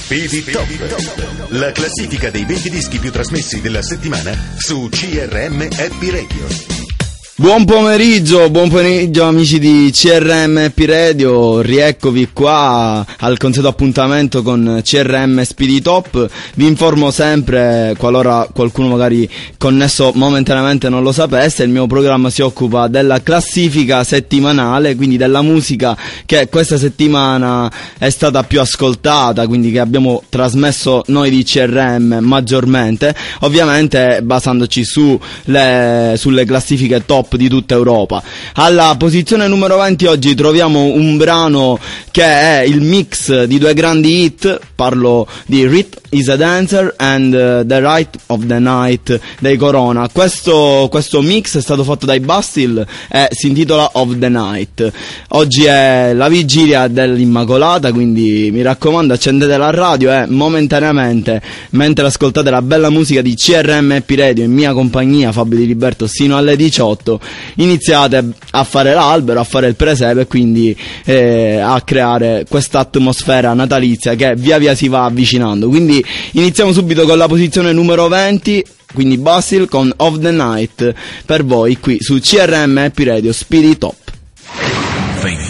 Speedy Top, la classifica dei 20 dischi più trasmessi della settimana su CRM Happy Radio. Buon pomeriggio amici di CRM Happy Radio, rieccovi qua al consueto appuntamento con CRM Speedy Top. Vi informo sempre, qualora qualcuno magari connesso momentaneamente non lo sapesse, il mio programma si occupa della classifica settimanale, quindi della musica che questa settimana è stata più ascoltata, quindi che abbiamo trasmesso noi di CRM maggiormente, ovviamente basandoci sulle classifiche top di tutta Europa. Alla posizione numero 20 oggi troviamo un brano che è il mix di due grandi hit, parlo di Rhythm is a Dancer and The Right of the Night dei Corona. Questo mix è stato fatto dai Bastille e si intitola Of the Night. Oggi è la vigilia dell'Immacolata, quindi mi raccomando, accendete la radio e momentaneamente, mentre ascoltate la bella musica di CRM Happy Radio in mia compagnia, Fabio Di Liberto, sino alle 18, iniziate a fare l'albero, a fare il presepe e quindi a creare questa atmosfera natalizia che via via si va avvicinando. Quindi iniziamo subito con la posizione numero 20, quindi Basil con Of the Night per voi qui su CRM Happy Radio Speedy Top. 20.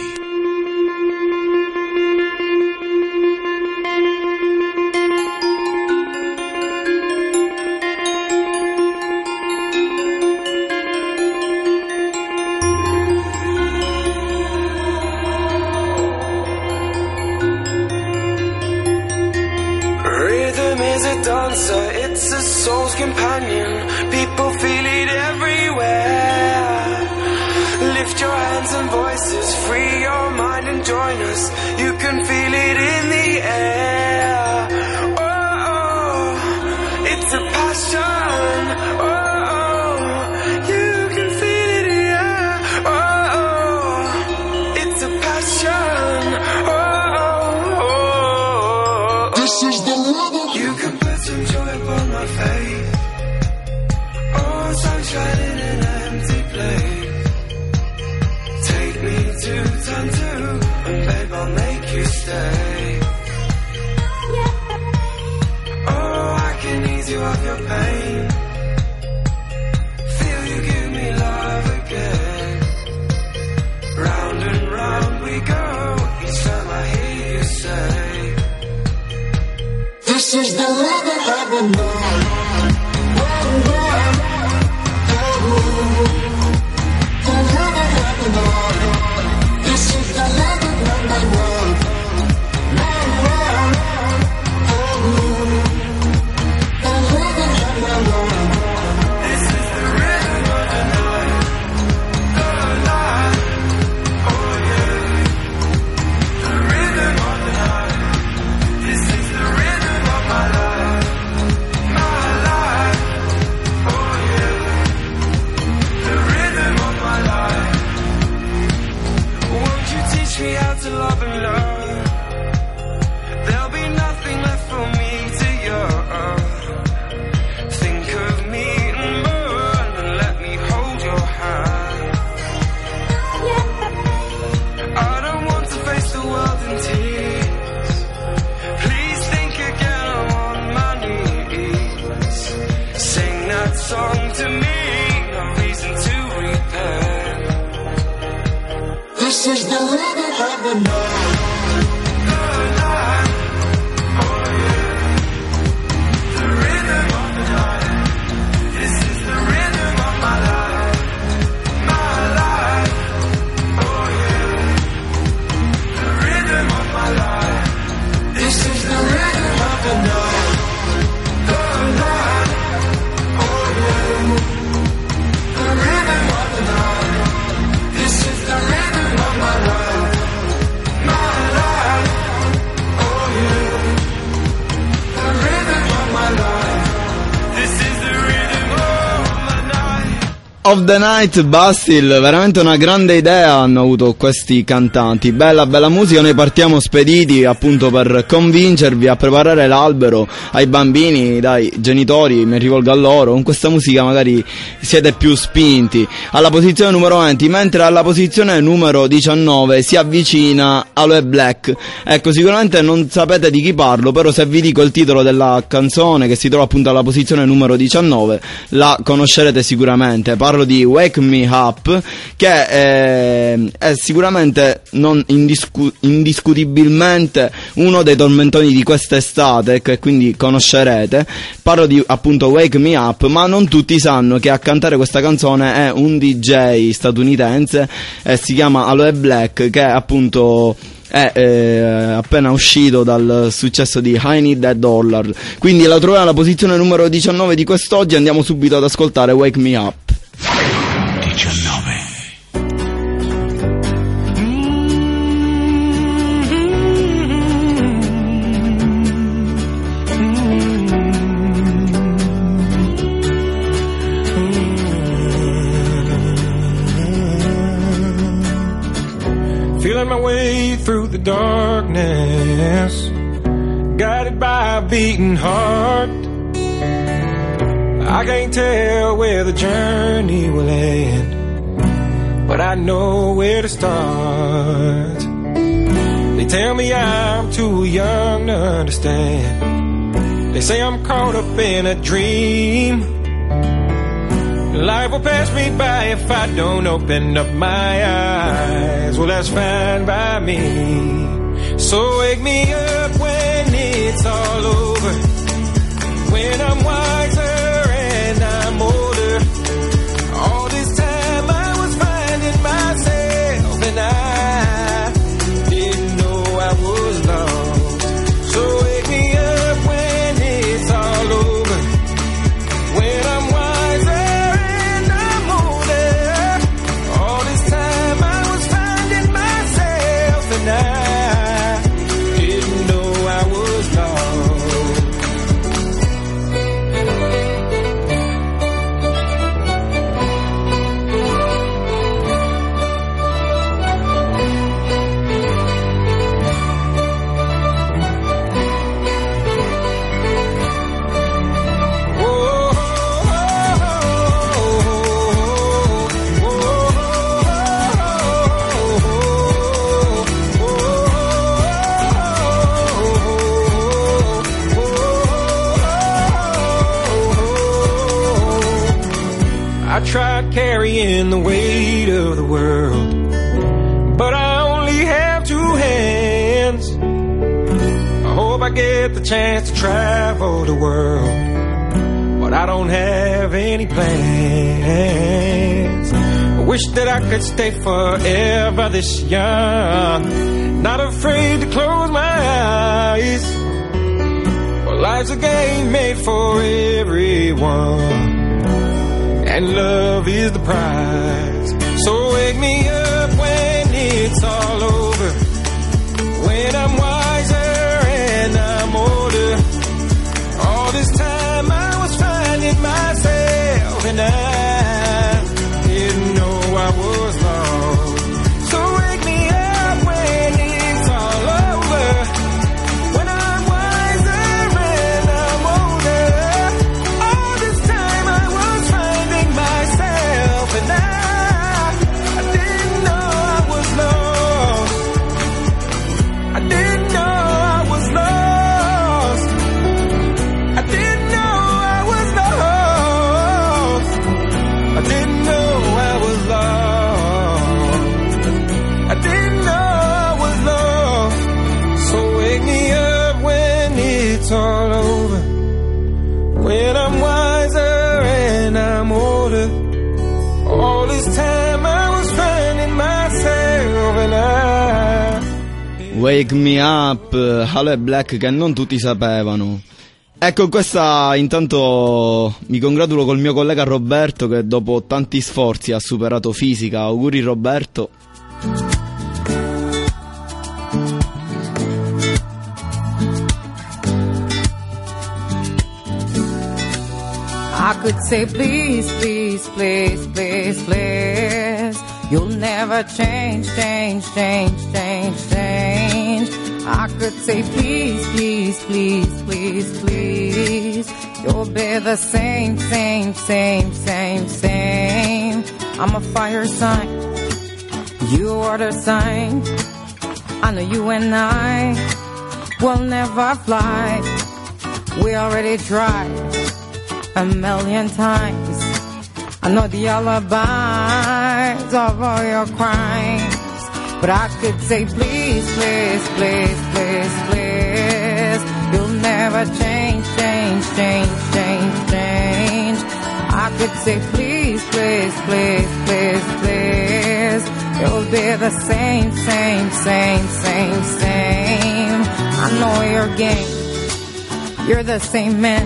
It's a soul's companion. People feel it everywhere. Lift your hands and voices, free your mind and join us. You can feel it in the air. Oh, it's a passion. Oh, you can feel it in the air. Oh, it's a passion. Oh, this is the rhythm. You can put some joy upon my face. Oh, sunshine in an empty place. Take me to turn two, and babe, I'll make you stay. Oh, I can ease you of your pain. Feel you give me love again. Round and round we go, each time I hear you say, this is the rhythm of the night. My life. of the Night, Bastille, veramente una grande idea hanno avuto questi cantanti, bella musica. Noi partiamo spediti appunto per convincervi a preparare l'albero ai bambini, dai genitori, mi rivolgo a loro, con questa musica magari siete più spinti. Alla posizione numero 20, mentre alla posizione numero 19 si avvicina Aloe Black. Ecco, sicuramente non sapete di chi parlo, però se vi dico il titolo della canzone che si trova appunto alla posizione numero 19 la conoscerete sicuramente. Parlo di Wake Me Up, che è sicuramente non indiscutibilmente uno dei tormentoni di quest'estate, che quindi conoscerete. Parlo di appunto Wake Me Up, ma non tutti sanno che a cantare questa canzone è un DJ statunitense, si chiama Aloe Black, che appunto è appena uscito dal successo di I Need That Dollar, quindi la troviamo alla posizione numero 19 di quest'oggi. Andiamo subito ad ascoltare Wake Me Up. 19. Feeling my way through the darkness, guided by a beating heart. I can't tell where the journey will end, but I know where to start. They tell me I'm too young to understand. They say I'm caught up in a dream. Life will pass me by if I don't open up my eyes. Well, that's fine by me. So wake me up when it's all over, when I'm wiser and I'm older. All this time I was finding myself and I didn't know I was lost. So wake me up when it's all over, when I'm wiser and I'm older. All this time I was finding myself and I didn't know I was lost. I tried carrying the weight of the world, but I only have two hands. I hope I get the chance to travel the world, but I don't have any plans. I wish that I could stay forever this young, not afraid to close my eyes. Well, life's a game made for everyone, and love is the prize. So wake me up when it's all over, when I'm wiser and I'm older. All this time I was finding myself and I didn't know I was lost. So wake me up when it's all over, when I'm wiser and I'm older. All this time I was finding myself and I didn't know I was lost. I didn't know I was lost. I didn't know I was lost. I didn't know I was lost. I didn't know I was lost. So wake me up when it's all over, when I'm wiser and I'm older. All this time I was finding myself and I. Wake Me Up, Aloe Black, che non tutti sapevano. Ecco, questa intanto mi congratulo col mio collega Roberto, che dopo tanti sforzi ha superato fisica. Auguri Roberto. I could say please, please, please, please, please. You'll never change, change, change, change, change. I could say please, please, please, please, please. You'll be the same, same, same, same, same. I'm a fire sign, you are the sign. I know you and I will never fly. We already tried 1,000,000 times. I know the alibis of all your crimes, but I could say please, please, please, please, please. You'll never change, change, change, change, change. I could say please, please, please, please, please. You'll be the same, same, same, same, same. I know your game, you're the same man.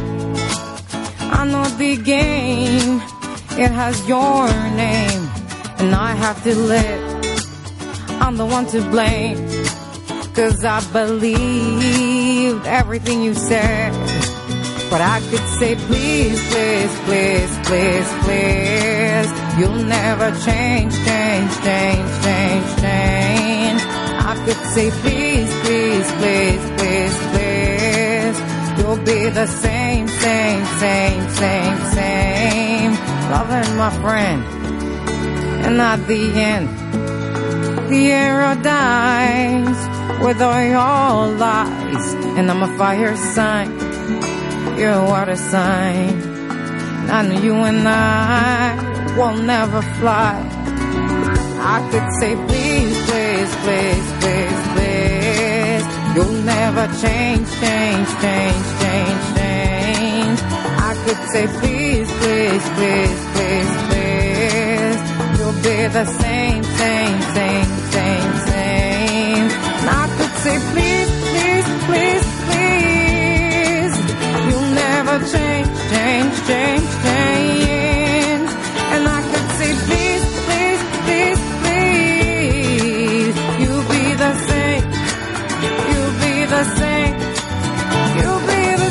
I know the game, it has your name, and I have to live. I'm the one to blame, 'cause I believed everything you said. But I could say please, please, please, please, please. You'll never change, change, change, change, change. I could say please, please, please, please, please. You'll be the same, same, same, same, same. Loving my friend, and at the end, the arrow dies with all your lies. And I'm a fire sign, you're a water sign. And I know you and I will never fly. I could say please, please, please, please, please. You'll never change, change, change, change, change. I could say please, please, please, please, please. You'll be the same, same, same, same, same. And I could say please, please, please, please. You'll never change, change, change, change. And I could say please, please, please, please. You'll be the same, you'll be the same, you'll be the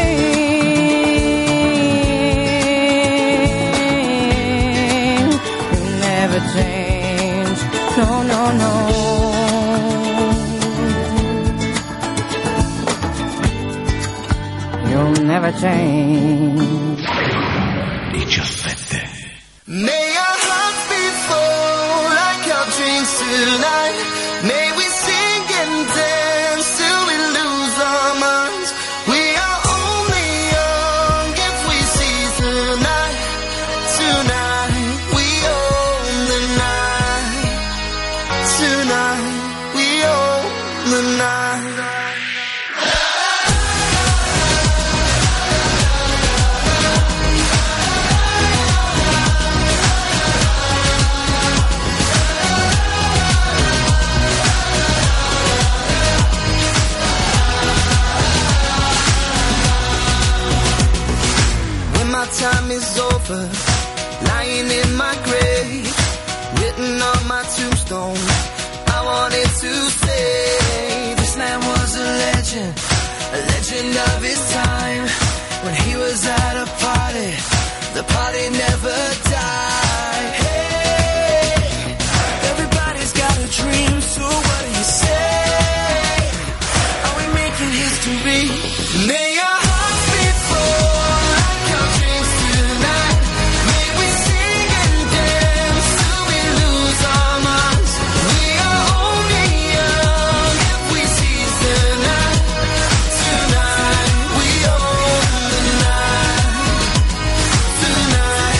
same. You'll never change, no, no, no. You'll never change. 17. May our hearts be full like our dreams tonight. May we sing and dance till we lose our minds. We are only young if we seize the night. Tonight we own the night. Tonight we own the night. Time is over, lying in my grave, written on my tombstone. I wanted to say this man was a legend of his time. When he was at a party, the party never died. Hey, everybody's got a dream, so what do you say? Are we making history? May our hearts be full. Tonight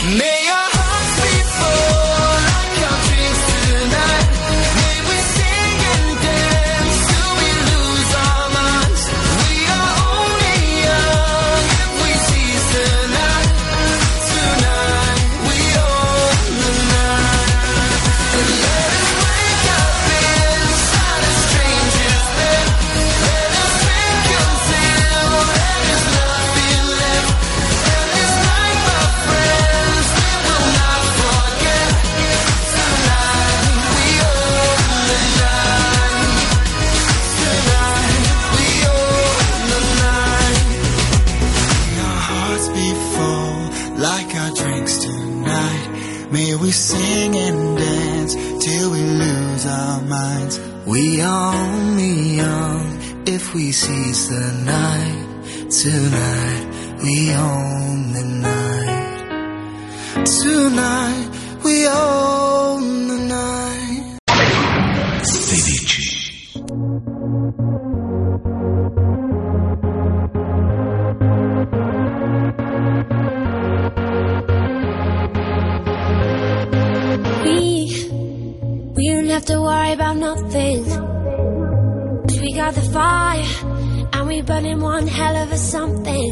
May our hearts be full like our dreams tonight. May we sing and dance till we lose our minds. We are only young if we seize the night. Tonight we own the night. And let us wake up inside a stranger's bed. Let us drink until there is nothing left. And this night, my friends, we will not forget. Tonight we own the night. Tonight we own the night. May our hearts be full like our drinks tonight. May we sing and dance till we lose our minds. We are only young if we seize the night. Tonight we own the night. Tonight we own the night. 16. We don't have to worry about nothing. 'Cause we got the fire and we burning one hell of a something.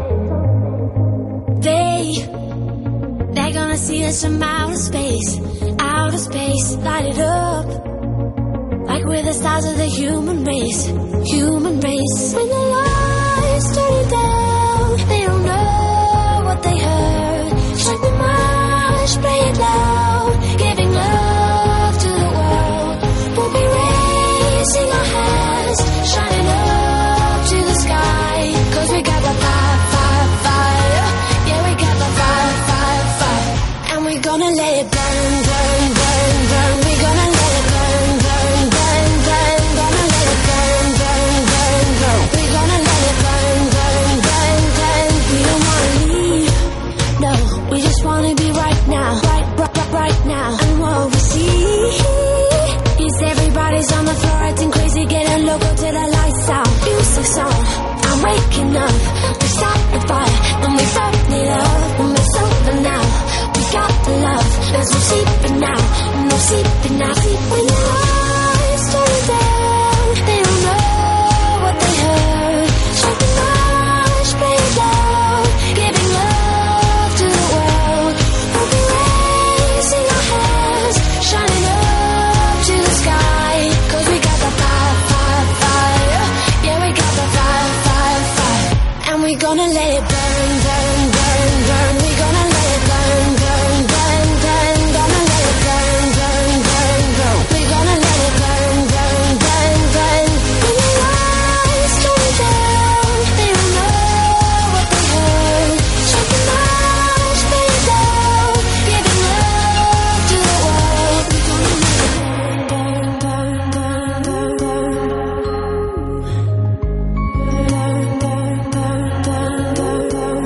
They're gonna see us from outer space, light it up like we're the stars of the human race. When the lights turn it down, they don't know what they heard. Strike the march, play it loud, giving love to the world. We'll be raising our hands, shining up to the sky. 'Cause we got the fire, fire, fire. Yeah, we got the fire, fire, fire. And we're gonna let it burn, burn, burn, burn. We're gonna let it burn, burn, burn, burn. Gonna let it burn, burn, burn, burn. We're gonna let it burn, burn, burn, burn. We don't wanna leave, no. We just wanna be right now, right now. And what we see is everybody's on the floor acting crazy, getting loco till the lights out. Music's on, I'm waking up. We start the fire, and we burn it up. And it's over now, we got the love. There's no sleeping now, no sleeping now. When the lights turn down, they don't know what they heard. Strike the march, play it loud, giving love to the world. We'll be raising our hands, shining up to the sky. 'Cause we got the fire, fire, fire. Yeah, we got the fire, fire, fire. And we're gonna let it burn, burn, burn, burn. We're gonna let it burn, burn, burn, burn. Gonna let it burn, burn, burn, burn. We're gonna let it burn, burn, burn, burn. When the lights turn down, they don't know what they heard. Strike the march, play it loud, giving love to the world. We're gonna let it burn, burn, burn, burn, burn, burn.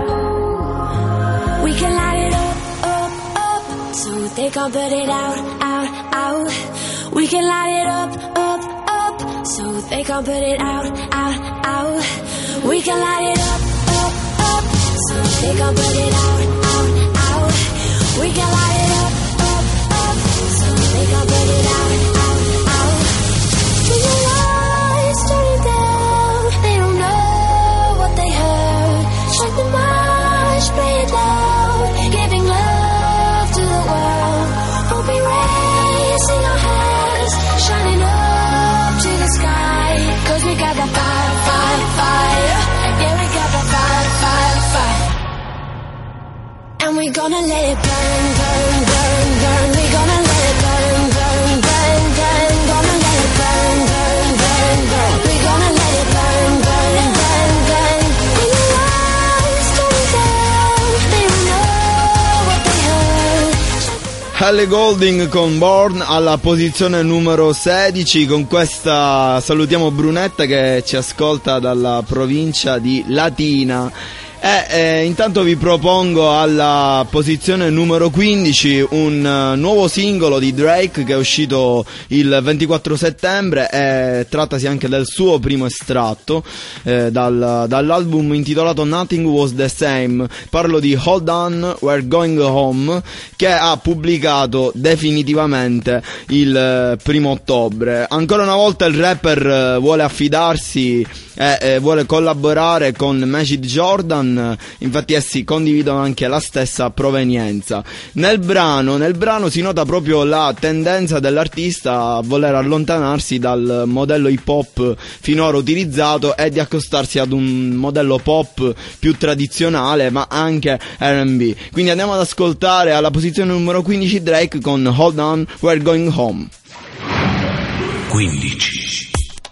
We can light it up, up, up, so they can't put it out, out, out. We can light it up, up, up, so they can't put it out, out, out. We can light it up, up, up, so they can't put it out, out, out. We can light it up, up, so they can't put it out, out, out. When the lights turn it down, they don't know what they heard. Strike the march, play it loud, giving love to the world. We'll be raising our hands, shining up to the sky. 'Cause we got the fire, fire, fire. Yeah, we got the fire, fire, fire. And we're gonna let it burn, burn, burn, burn. We're gonna let it burn, burn, burn, burn. Gonna let it burn, burn, burn, burn. We're gonna let it burn, burn, burn, burn. When the lights turn down, they don't know what they heard. Ellie Goulding con Born alla posizione numero 16. Con questa salutiamo Brunetta che ci ascolta dalla provincia di Latina. Intanto vi propongo alla posizione numero 15 un nuovo singolo di Drake che è uscito il 24 settembre. Trattasi anche del suo primo estratto dall'album intitolato Nothing Was The Same. Parlo di Hold On, We're Going Home, che ha pubblicato definitivamente il 1° ottobre. Ancora una volta il rapper vuole affidarsi e vuole collaborare con Majid Jordan, infatti essi condividono anche la stessa provenienza. Nel brano si nota proprio la tendenza dell'artista a voler allontanarsi dal modello hip hop finora utilizzato e di accostarsi ad un modello pop più tradizionale ma anche R&B. Quindi andiamo ad ascoltare alla posizione numero 15 Drake con Hold On, We're Going Home. 15.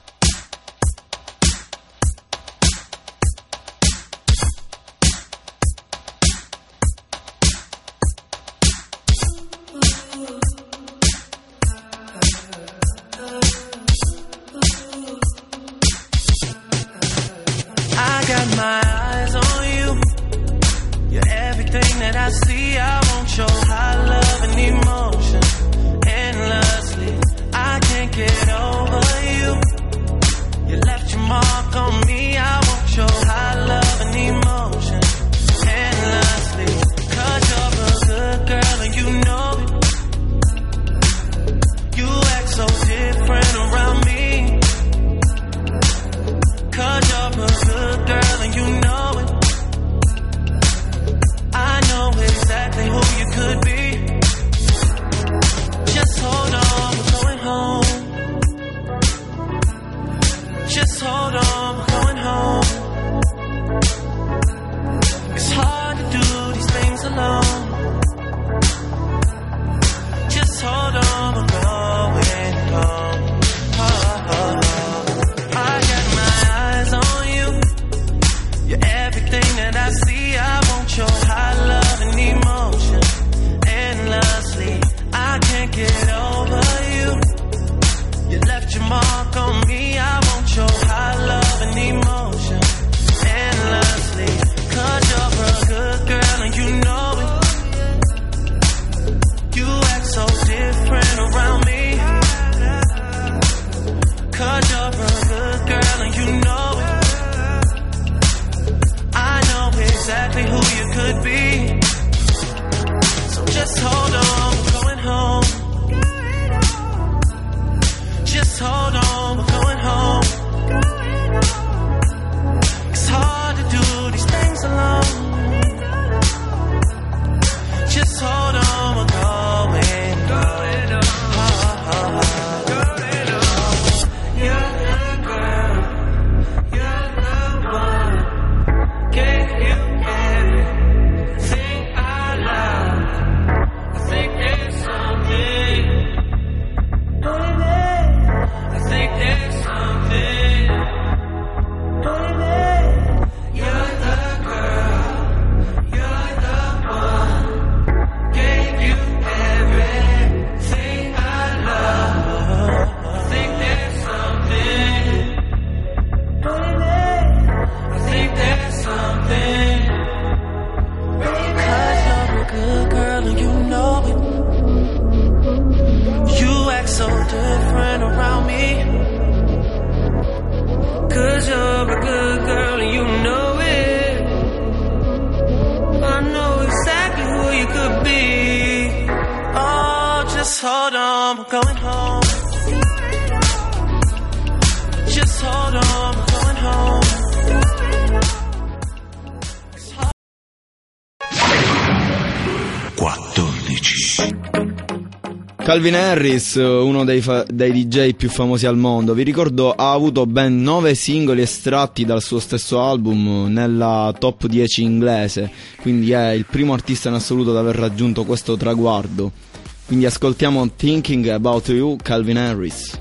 Calvin Harris, uno dei DJ più famosi al mondo, vi ricordo ha avuto ben 9 singoli estratti dal suo stesso album nella top 10 inglese, quindi è il primo artista in assoluto ad aver raggiunto questo traguardo. Quindi ascoltiamo Thinking About You, Calvin Harris.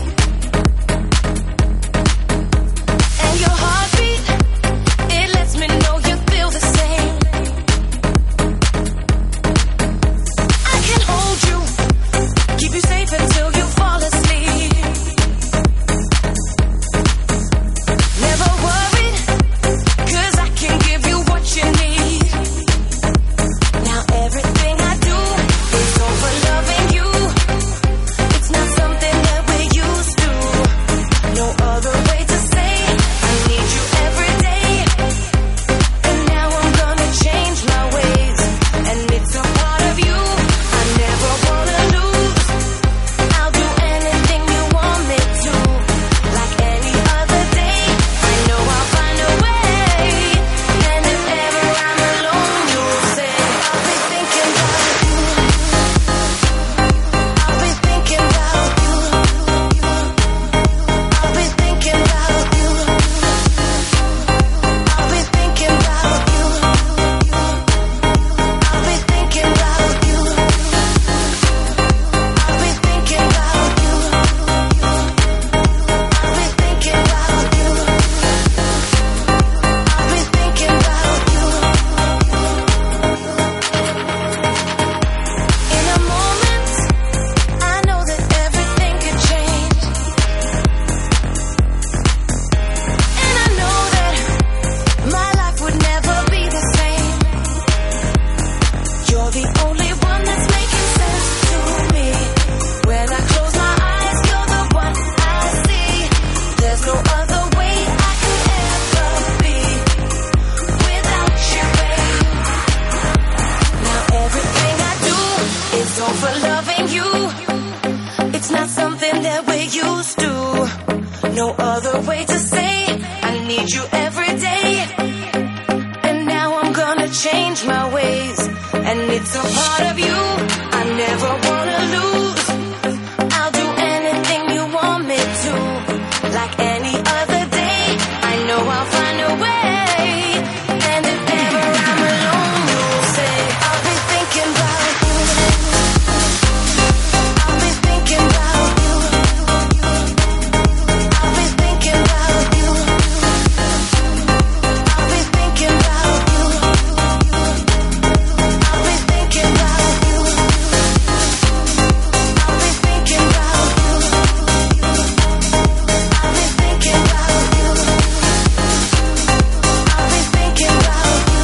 Lets me no other way to say I need you every day. And now I'm gonna change my ways, and it's a part of you I never wanna lose. I'll do anything you want me to, like any other day. I know I'll find a way. And if ever I'm alone, you'll say I'll be thinking about you. I'll be thinking about you. I'll be thinking about you. I'll be thinking about you. I'll be thinking about you. I'll be thinking about you. I'll be thinking about you. I'll be thinking about you.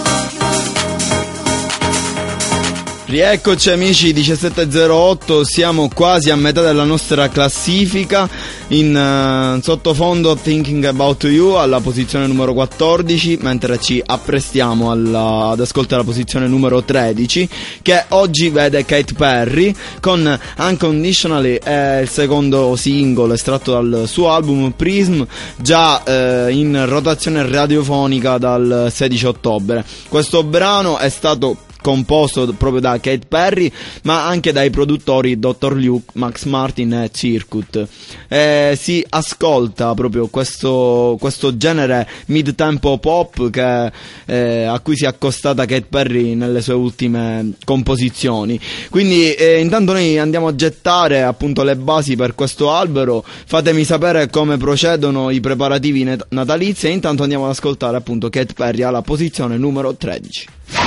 Rieccoci amici, 17.08, siamo quasi a metà della nostra classifica. In sottofondo Thinking About You alla posizione numero 14, mentre ci apprestiamo ad ascoltare la posizione numero 13, che oggi vede Katy Perry con Unconditionally, è il secondo singolo estratto dal suo album Prism, già in rotazione radiofonica dal 16 ottobre. Questo brano è stato composto proprio da Katy Perry, ma anche dai produttori Dr. Luke, Max Martin e Circuit. Si ascolta proprio questo genere mid-tempo pop a cui si è accostata Katy Perry nelle sue ultime composizioni. Quindi intanto noi andiamo a gettare appunto le basi per questo albero. Fatemi sapere come procedono i preparativi natalizi, e intanto andiamo ad ascoltare appunto Katy Perry alla posizione numero 13.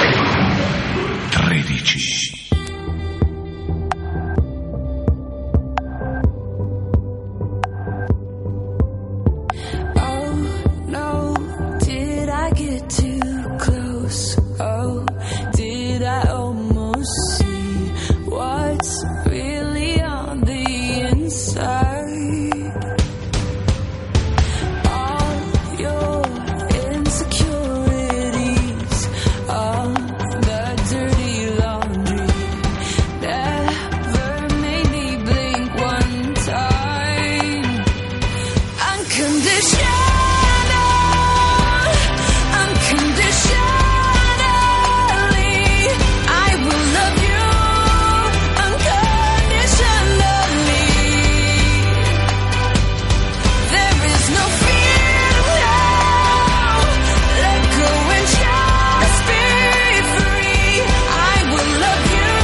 Oh no, did I get too close? Oh, did I almost see what's really on the inside? All your insecurities, all the dirty laundry never made me blink one time. Unconditional, unconditionally, I will love you unconditionally. There is no fear now. Let go and just be free. I will love you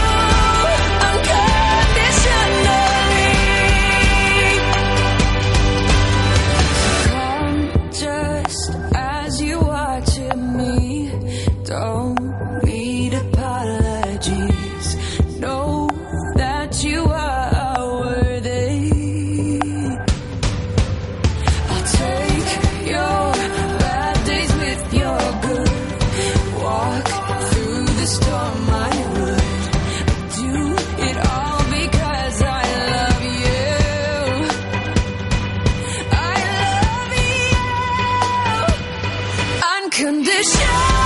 unconditionally. Come just as you watching me. Don't need apologies. Know that you are worthy. I'll take your bad days with your good. Walk through the storm, I would do it all because I love you. I love you unconditional,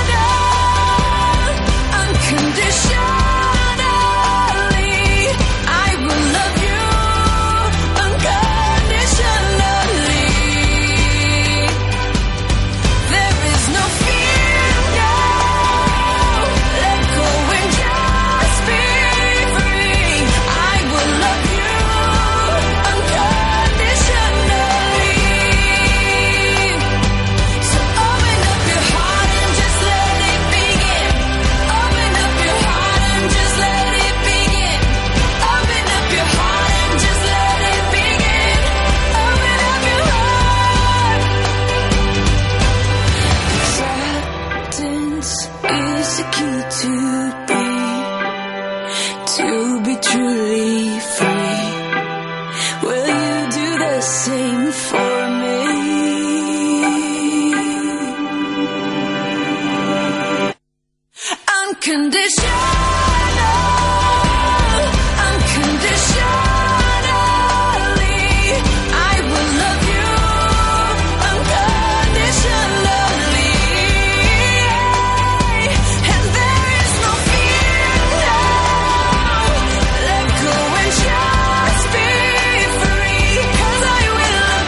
unconditionally. I will love you unconditionally. There is no fear now. Let go and just be free. I will love you unconditionally. So open up your heart and just let it begin. Open up your heart and just let it begin. Open up your heart and just let it begin. Open up your heart. Acceptance is the key to be truly free. Will you do the same for me? Unconditional, unconditionally, I will love you unconditionally. And there is no fear now. Let go and just be free. 'Cause I will love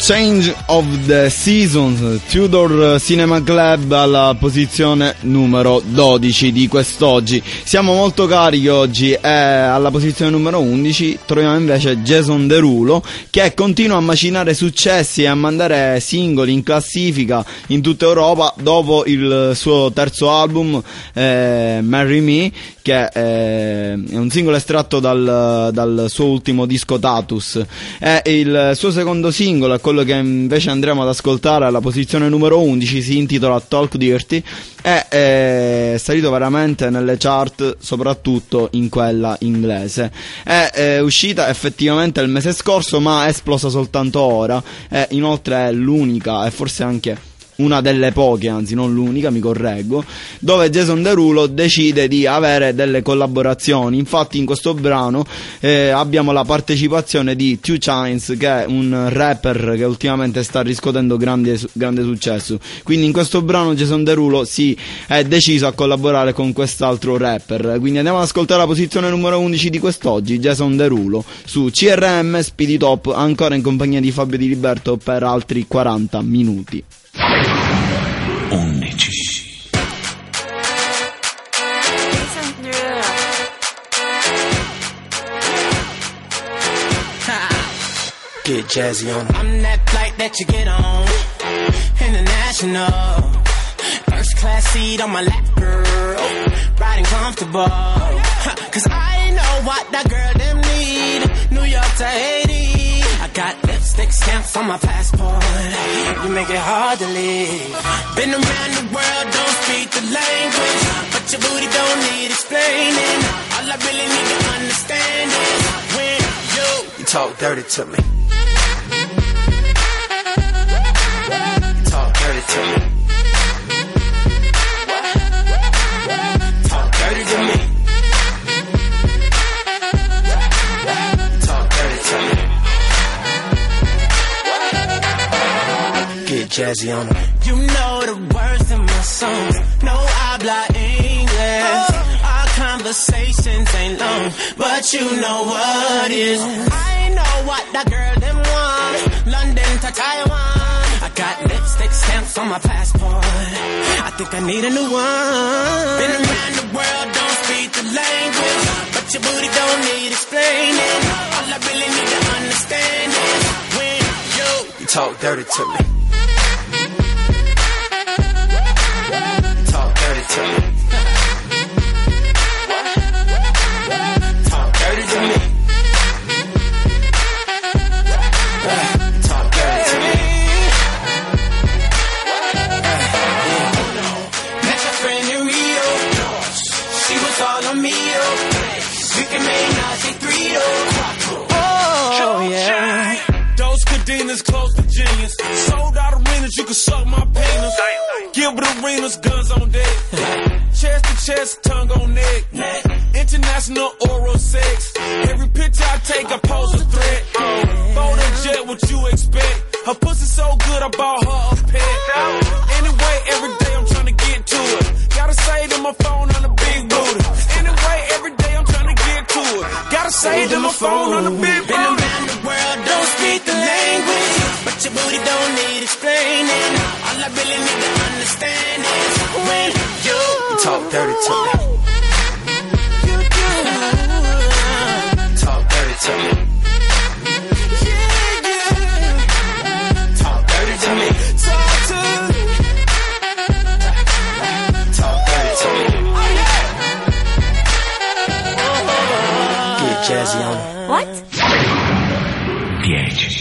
Change of the Seasons, Tudor Cinema Club alla posizione numero 12 di quest'oggi. Siamo molto carichi oggi e alla posizione numero 11 troviamo invece Jason Derulo, che continua a macinare successi e a mandare singoli in classifica in tutta Europa dopo il suo terzo album, Marry Me, che è un singolo estratto dal suo ultimo disco Tatus. E il suo secondo singolo è quello che invece andremo ad ascoltare alla posizione numero 11, si intitola Talk Dirty, è salito veramente nelle chart, soprattutto in quella inglese. È uscita effettivamente il mese scorso, ma è esplosa soltanto ora, e inoltre è l'unica e forse anche una delle poche, anzi non l'unica, mi correggo, dove Jason Derulo decide di avere delle collaborazioni. Infatti in questo brano abbiamo la partecipazione di 2 Chainz, che è un rapper che ultimamente sta riscuotendo grande successo. Quindi in questo brano Jason Derulo si è deciso a collaborare con quest'altro rapper. Quindi andiamo ad ascoltare la posizione numero 11 di quest'oggi, Jason Derulo, su CRM Speedy Top, ancora in compagnia di Fabio Di Liberto per altri 40 minuti. 11. Get jazzy on. I'm that flight that you get on, international, first class seat on my lap, girl, riding comfortable, cause I know what that girl them need, New York to Haiti. I got lipstick stamps on my passport, you make it hard to leave. Been around the world, don't speak the language, but your booty don't need explaining. All I really need to understand is when you talk dirty to me. You talk dirty to me. Talk dirty to me. Talk dirty to me. Get jazzy on them. You know the words in my songs. No habla English. Our conversations ain't long, but you know what is. I know what that girl them want. London to Taiwan. I got lipstick stamps on my passport. I think I need a new one. Been around the world, don't speak the language, but your booty don't need explaining. All I really need to understand is when you talk dirty to me. Talk dirty to me. Talk dirty to me. Talk dirty to me. Met my friend in Rio. She was all on me, we can make Nazi 3-0. Oh yeah. Those cadenas close to genius. Sold out arenas, you can suck my penis. Gilbert Arenas, guns on deck. Chest to chest, tongue on neck. International oral sex. Every picture I take, I pose a threat. Phone and jet, what you expect? Her pussy so good, I bought her a pet. Anyway, every day I'm trying to get to it. Gotta say to my phone on the big booty. Anyway, every day I'm trying to get to it. Gotta say to my phone on the big booty. Been around the world, don't speak the language, but your booty don't need explaining. All I really need to understand is when you talk dirty to me. Talk dirty to me. Talk dirty to me. Talk dirty to me. Get jazzy on it. What? 10.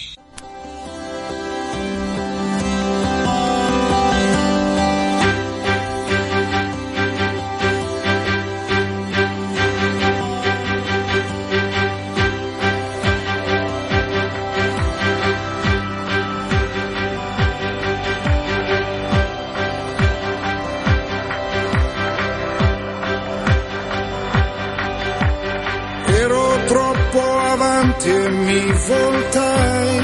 E mi voltai,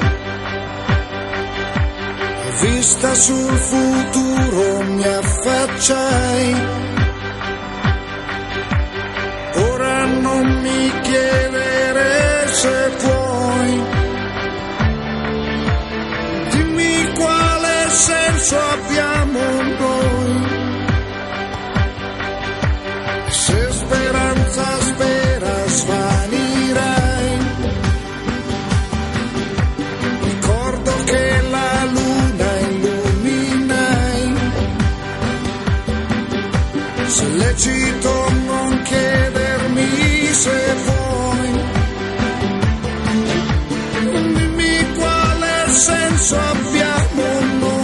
vista sul futuro mi affacciai, ora non mi chiedere se puoi, senso abbiamo noi? Se speranza spera svanirai. Ricordo che la luna illuminai. Se lecito non chiedermi se vuoi. Dimmi quale senso abbiamo noi.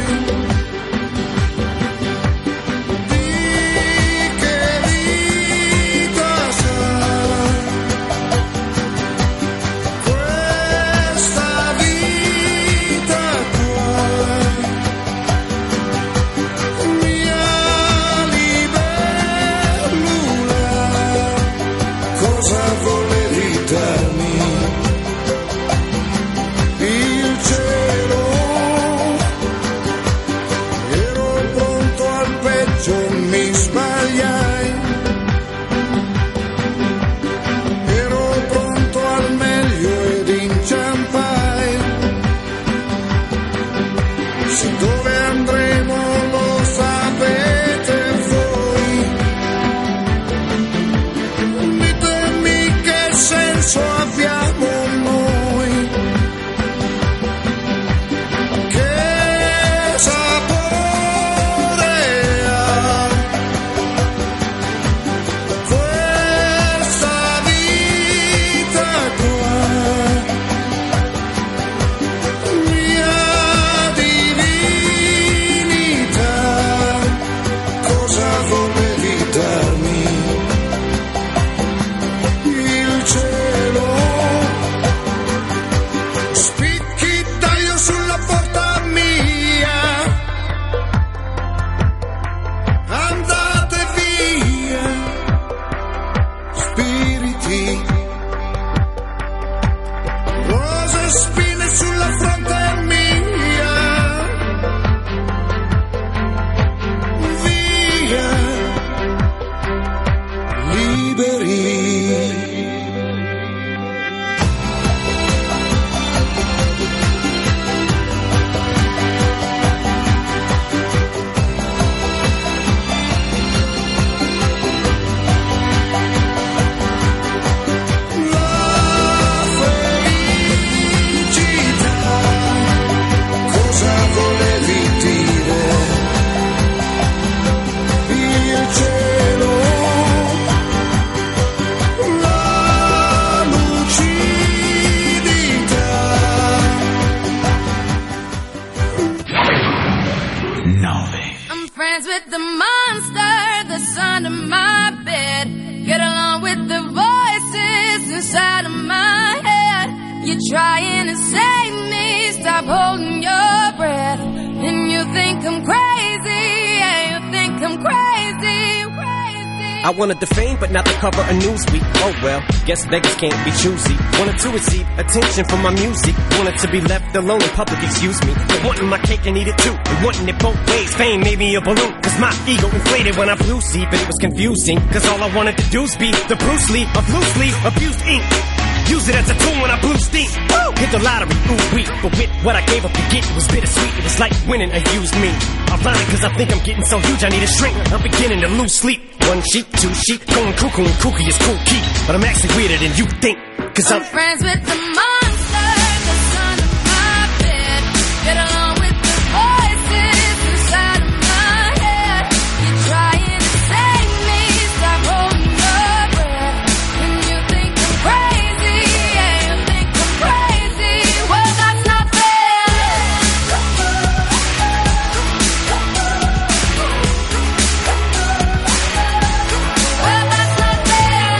I wanted the fame, but not the cover of Newsweek. Oh well, guess beggars can't be choosy. Wanted to receive attention from my music. Wanted to be left alone in public, excuse me. But wanting my cake and eat it too. And wanting it both ways. Fame made me a balloon. Cause my ego inflated when I flew see. But it was confusing. Cause all I wanted to do was be the Bruce Lee of loosely abused ink. Use it as a tool when I blew steam. Woo! Hit the lottery, ooh wee. But with what I gave up to get, it was bittersweet. It was like winning a used me. I'm lying cause I think I'm getting so huge I need a shrink. I'm beginning to lose sleep. One sheep, two sheep, going cuckoo and kooky is cool key. But I'm actually weirder than you think. Cause I'm friends with the monster that's under my bed. Get along with the voices inside of my head. You're trying to save me, stop holding your breath. And you think I'm crazy, yeah, you think I'm crazy. Well, that's not fair. Well, that's not fair.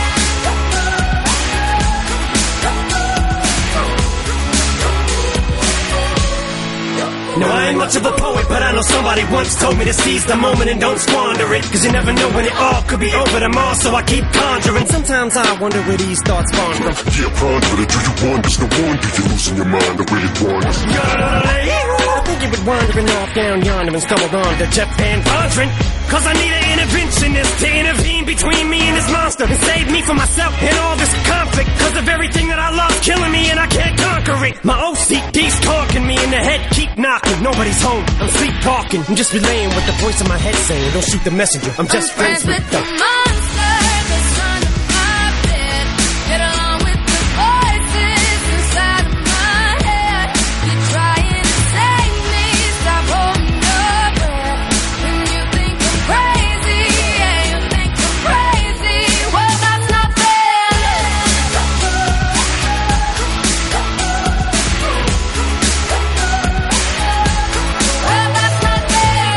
No, I ain't much of a poet, but I know somebody once told me to seize the moment and don't squander it. Cause you never know when it all could be over tomorrow, so I keep conjuring. Sometimes I wonder where these thoughts spawn from. Yeah, ponder it, do you wonder? There's no wonder you're losing your mind the way it wanders. I think you been wandering off down yonder, random and stumbled on to Jeff Van Vondren. Cause I need an interventionist to intervene between me and this monster and save me from myself and all this conflict. Cause of everything that I love's killing me and I can't conquer it. My OCD's talking me in the head, keep knocking. Nobody's home, I'm sleep talking. I'm just relaying what the voice in my head saying. Don't shoot the messenger, I'm just friends with the monster that's under my bed. Get along with the voices inside of my head. You're trying to save me, stop holding your breath. When you think I'm crazy, yeah, you think I'm crazy. Well, that's not fair. Well, that's not fair.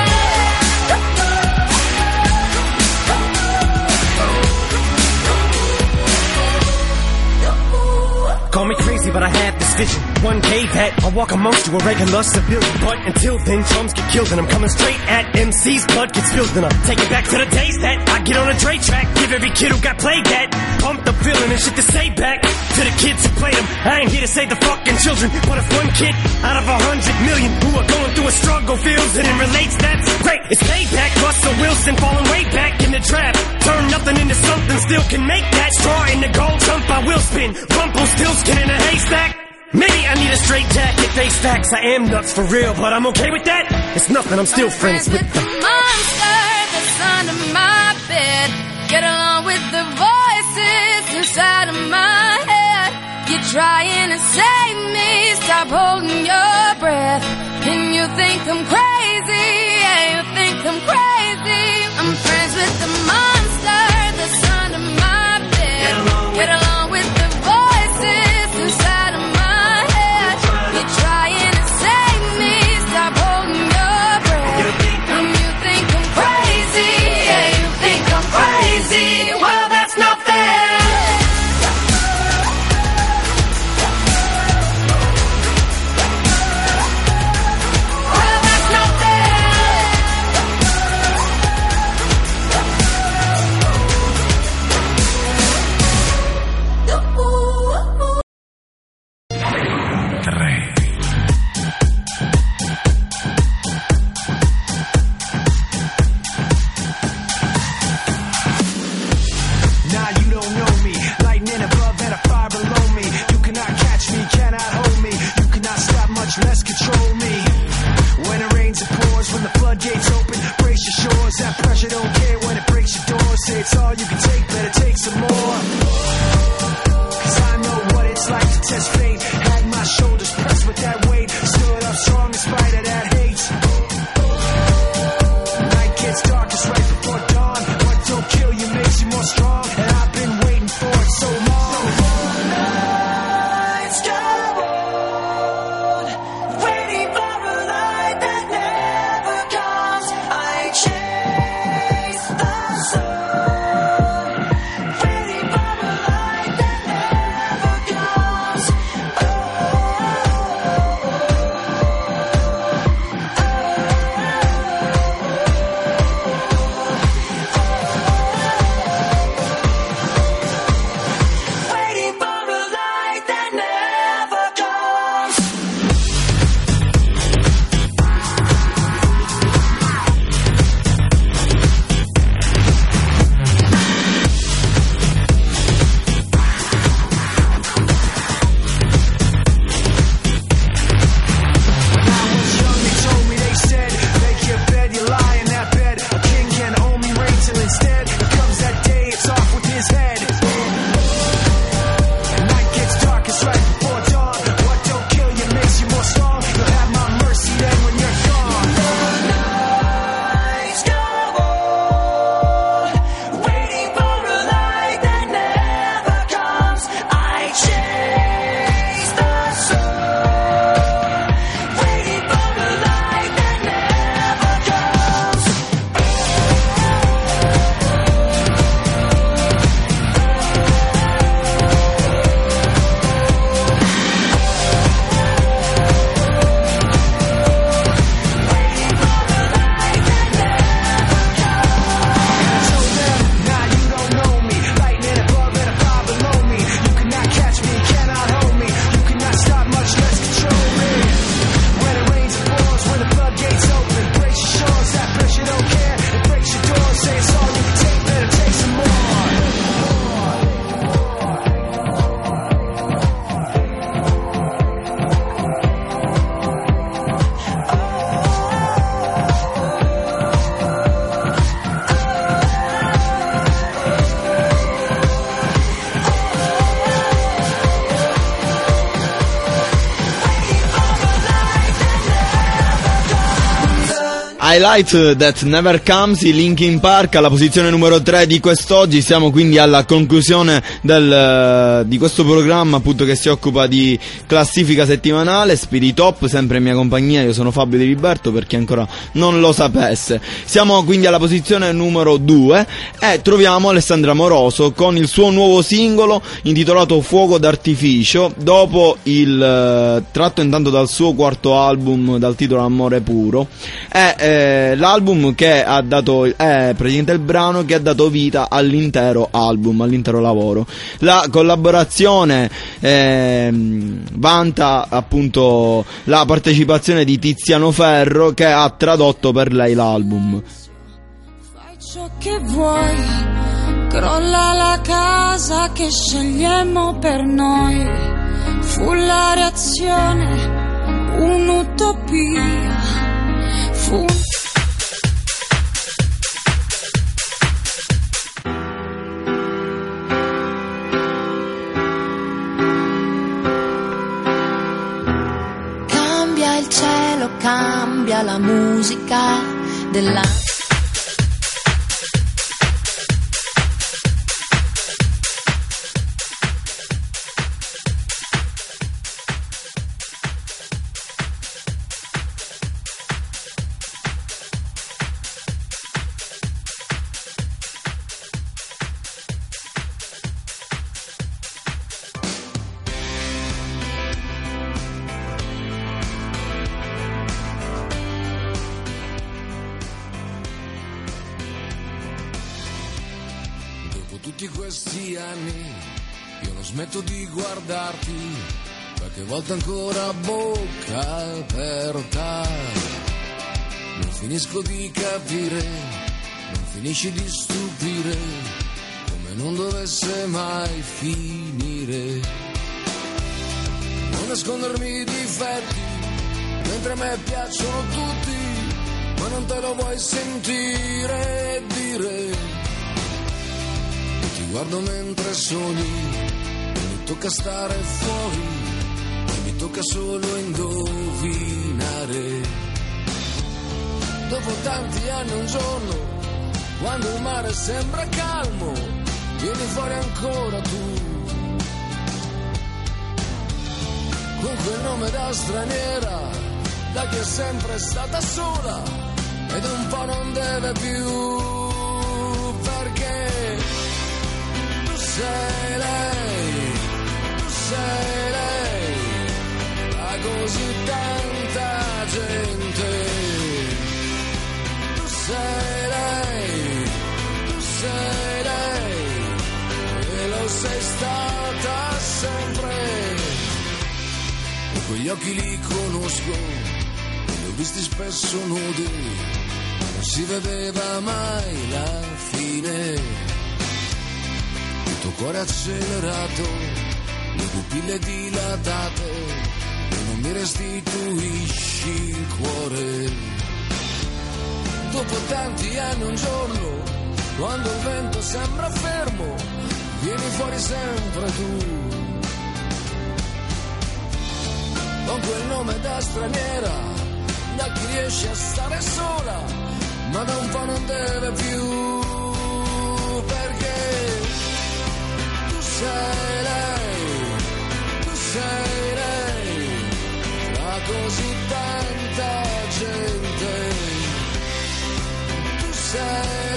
Call me crazy, but I had this vision. One day that I'll walk amongst you, a regular civilian. But until then, chums get killed, and I'm coming straight at MC's blood gets spilled. And I'll take it back to the days that I get on a Dre track. Give every kid who got played that pump the feeling and shit to say back to the kids who played them. I ain't here to save the fucking children, but if one kid out of 100 million who are going through a struggle feels it and relates, that's great. It's payback. Russell Wilson falling way back in the draft. Turn nothing into something, still can make that. Straw in the gold jump, I will spin. Rumpelstiltskin in a haystack. Maybe I need a straight jacket, face facts. I am nuts for real, but I'm okay with that. It's nothing, I'm still friends with the monster that's under my bed. Get along with the voices inside of my head. You're trying to save me, stop holding your breath. And you think I'm crazy, yeah, you think I'm crazy. I'm friends with the monster that's under my bed. Get along with the voices inside of my head. You're trying to save me, stop holding your breath. And you think I'm crazy, yeah, you think I'm crazy. Well, that's not fair. Well, that's not Highlight That Never Comes, i Linkin Park alla posizione numero 3 di quest'oggi. Siamo quindi alla conclusione di questo programma, appunto, che si occupa di classifica settimanale. Spirit Top, sempre in mia compagnia. Io sono Fabio Di Liberto, per chi ancora non lo sapesse. Siamo quindi alla posizione numero 2 e troviamo Alessandra Moroso con il suo nuovo singolo intitolato Fuoco d'artificio, dopo il tratto intanto dal suo quarto album dal titolo Amore Puro. L'album che ha dato praticamente il brano che ha dato vita all'intero album, all'intero lavoro. La collaborazione vanta appunto la partecipazione di Tiziano Ferro, che ha tradotto per lei l'album. Fai ciò che vuoi, crolla la casa che scegliemmo per noi. Fu la reazione, un'utopia. Cambia il cielo, cambia la musica della... Tutti questi anni io non smetto di guardarti, qualche volta ancora a bocca aperta. Non finisco di capire, non finisci di stupire, come non dovesse mai finire. Non nascondermi i difetti, mentre a me piacciono tutti, ma non te lo vuoi sentire e dire. Guardo mentre sogni, mi tocca stare fuori, mi tocca solo indovinare. Dopo tanti anni un giorno, quando il mare sembra calmo, vieni fuori ancora tu, con quel nome da straniera, da chi è sempre stata sola, ed un po' non deve più, perché sei lei, a così tanta gente. Tu sei lei, e lo sei stata sempre. E quegli occhi li conosco, li ho visti spesso nudi, ma non si vedeva mai la fine. Il tuo cuore accelerato, le pupille dilatate, e non mi restituisci il cuore. Dopo tanti anni un giorno, quando il vento sembra fermo, vieni fuori sempre tu, con quel nome da straniera, da chi riesce a stare sola, ma da un po' non deve più, perché sei lei, da così tanta gente. Tu sei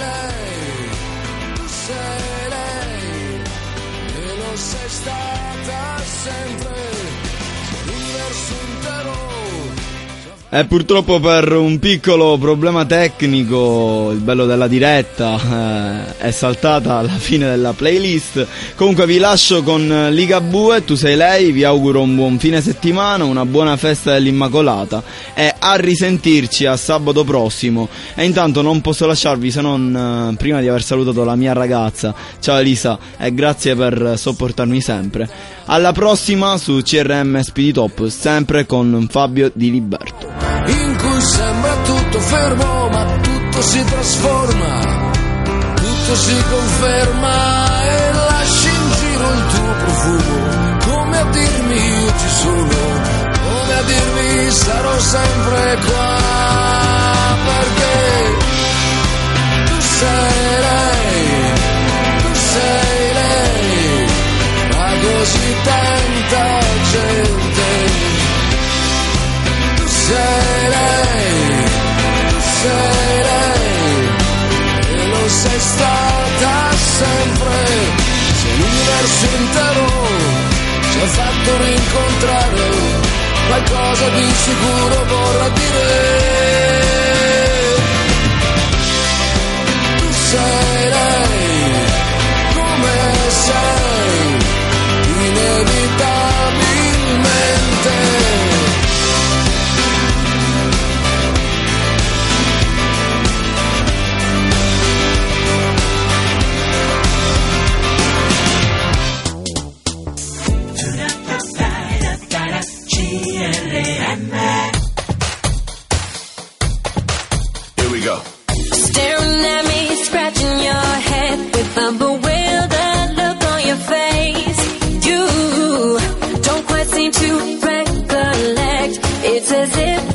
lei, e lo sei stata sempre, l'universo intero. E purtroppo per un piccolo problema tecnico, il bello della diretta, è saltata alla fine della playlist. Comunque vi lascio con Ligabue, Tu sei lei, vi auguro un buon fine settimana, una buona festa dell'Immacolata e a risentirci a sabato prossimo. E intanto non posso lasciarvi se non prima di aver salutato la mia ragazza. Ciao Elisa e grazie per sopportarmi sempre. Alla prossima su CRM Speedy Top, sempre con Fabio Di Liberto. In cui sembra tutto fermo, ma tutto si trasforma, tutto si conferma e lasci in giro il tuo profumo, come a dirmi io ci sono, come a dirmi sarò sempre qua, perché sei lei, e lo sei stata sempre. Se l'universo intero ci ha fatto rincontrare, qualcosa di sicuro vorrà dire. Tu sei lei, come sei, inevitabilmente. Here we go. Staring at me, scratching your head with a bewildered look on your face. You don't quite seem to recollect. It's as if